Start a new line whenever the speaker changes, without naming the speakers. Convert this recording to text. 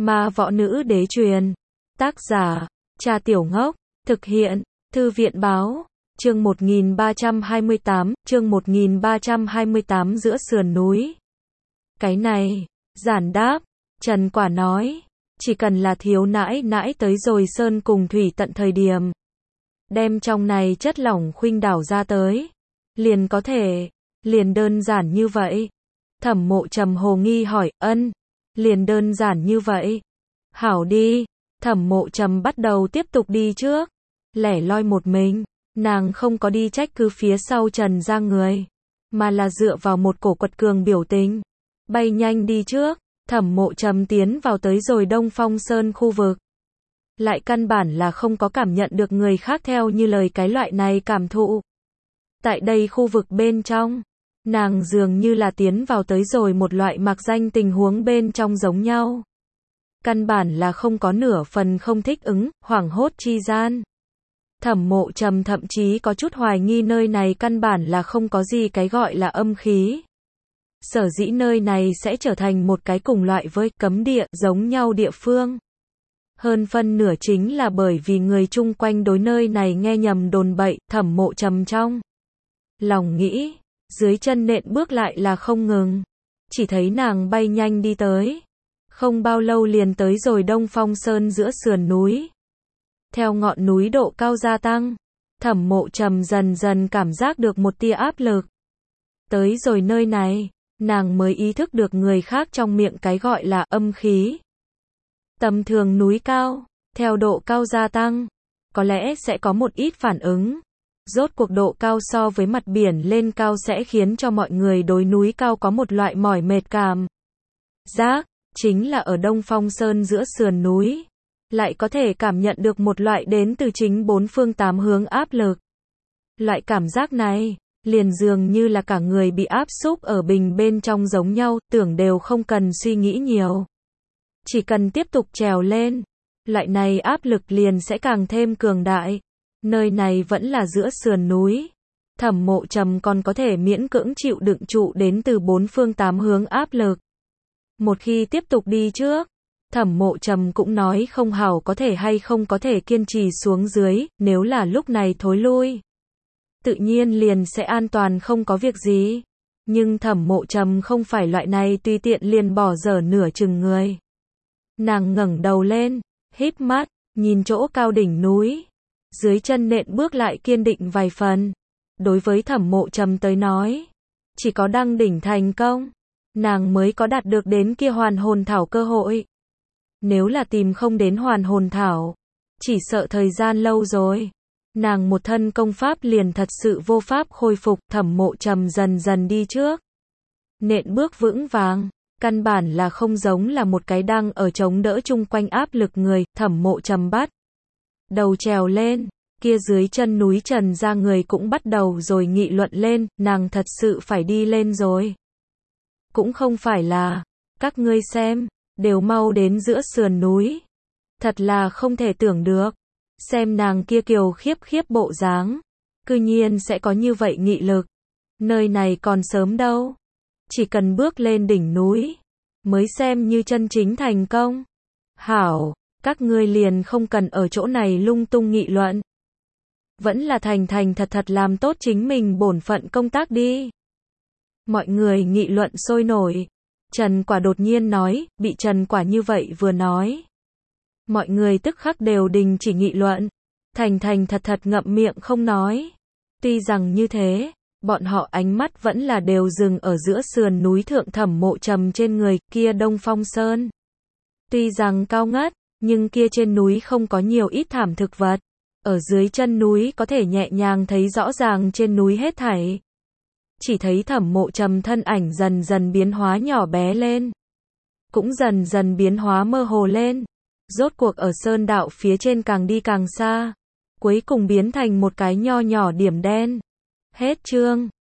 Ma võ nữ đế truyền. Tác giả, Trà Tiểu Ngốc. Thực hiện, Thư viện báo. Chương 1328 giữa sườn núi. Cái này, giản đáp. Trần Quả nói. Chỉ cần là thiếu nãi nãi tới rồi sơn cùng thủy tận thời điểm. Đem trong này chất lỏng khuynh đảo ra tới. Liền có thể. Liền đơn giản như vậy. Thẩm Mộ Trầm hồ nghi hỏi, ân. Liền đơn giản như vậy. Hảo đi. Thẩm Mộ Trầm bắt đầu tiếp tục đi trước. Lẻ loi một mình. Nàng không có đi trách cứ phía sau Trần ra người. Mà là dựa vào một cổ quật cường biểu tình. Bay nhanh đi trước. Thẩm Mộ Trầm tiến vào tới rồi Đông Phong Sơn khu vực. Lại căn bản là không có cảm nhận được người khác theo như lời cái loại này cảm thụ. Tại đây khu vực bên trong, nàng dường như là tiến vào tới rồi một loại mặc danh tình huống bên trong giống nhau. Căn bản là không có nửa phần không thích ứng, hoảng hốt chi gian. Thẩm Mộ Trầm thậm chí có chút hoài nghi nơi này căn bản là không có gì cái gọi là âm khí. Sở dĩ nơi này sẽ trở thành một cái cùng loại với cấm địa giống nhau địa phương. Hơn phân nửa chính là bởi vì người chung quanh đối nơi này nghe nhầm đồn bậy. Thẩm Mộ Trầm trong lòng nghĩ, dưới chân nện bước lại là không ngừng. Chỉ thấy nàng bay nhanh đi tới. Không bao lâu liền tới rồi Đông Phong Sơn giữa sườn núi. Theo ngọn núi độ cao gia tăng, Thẩm Mộ Trầm dần dần cảm giác được một tia áp lực. Tới rồi nơi này, nàng mới ý thức được người khác trong miệng cái gọi là âm khí. Tầm thường núi cao, theo độ cao gia tăng, có lẽ sẽ có một ít phản ứng. Rốt cuộc độ cao so với mặt biển lên cao sẽ khiến cho mọi người đối núi cao có một loại mỏi mệt cảm giác, chính là ở Đông Phong Sơn giữa sườn núi, lại có thể cảm nhận được một loại đến từ chính bốn phương tám hướng áp lực. Loại cảm giác này, liền dường như là cả người bị áp xúc ở bình bên trong giống nhau, tưởng đều không cần suy nghĩ nhiều. Chỉ cần tiếp tục trèo lên, loại này áp lực liền sẽ càng thêm cường đại. Nơi này vẫn là giữa sườn núi. Thẩm Mộ Trầm còn có thể miễn cưỡng chịu đựng trụ đến từ bốn phương tám hướng áp lực. Một khi tiếp tục đi trước, Thẩm Mộ Trầm cũng nói không hảo có thể hay không có thể kiên trì xuống dưới, nếu là lúc này thối lui. Tự nhiên liền sẽ an toàn không có việc gì. Nhưng Thẩm Mộ Trầm không phải loại này tùy tiện liền bỏ dở nửa chừng người. Nàng ngẩng đầu lên, híp mắt, nhìn chỗ cao đỉnh núi. Dưới chân nện bước lại kiên định vài phần. Đối với Thẩm Mộ Trầm tới nói, chỉ có đăng đỉnh thành công, nàng mới có đạt được đến kia hoàn hồn thảo cơ hội. Nếu là tìm không đến hoàn hồn thảo, chỉ sợ thời gian lâu rồi, nàng một thân công pháp liền thật sự vô pháp khôi phục. Thẩm Mộ Trầm dần dần đi trước. Nện bước vững vàng, căn bản là không giống là một cái đang ở chống đỡ chung quanh áp lực người. Thẩm Mộ Trầm bắt đầu trèo lên, kia dưới chân núi Trần ra người cũng bắt đầu rồi nghị luận lên, nàng thật sự phải đi lên rồi. Cũng không phải là, các ngươi xem, đều mau đến giữa sườn núi. Thật là không thể tưởng được, xem nàng kia kiều khiếp bộ dáng, cư nhiên sẽ có như vậy nghị lực. Nơi này còn sớm đâu, chỉ cần bước lên đỉnh núi, mới xem như chân chính thành công. Hảo, các ngươi liền không cần ở chỗ này lung tung nghị luận. Vẫn là thành thật làm tốt chính mình bổn phận công tác đi. Mọi người nghị luận sôi nổi. Trần Quả đột nhiên nói, bị Trần Quả như vậy vừa nói. Mọi người tức khắc đều đình chỉ nghị luận. Thành thật ngậm miệng không nói. Tuy rằng như thế, bọn họ ánh mắt vẫn là đều dừng ở giữa sườn núi thượng Thẩm Mộ Trầm trên người, kia Đông Phong Sơn. Tuy rằng cao ngất, nhưng kia trên núi không có nhiều ít thảm thực vật. Ở dưới chân núi có thể nhẹ nhàng thấy rõ ràng trên núi hết thảy. Chỉ thấy Thẩm Mộ Trầm thân ảnh dần dần biến hóa nhỏ bé lên. Cũng dần dần biến hóa mơ hồ lên. Rốt cuộc ở sơn đạo phía trên càng đi càng xa. Cuối cùng biến thành một cái nho nhỏ điểm đen. Hết chương.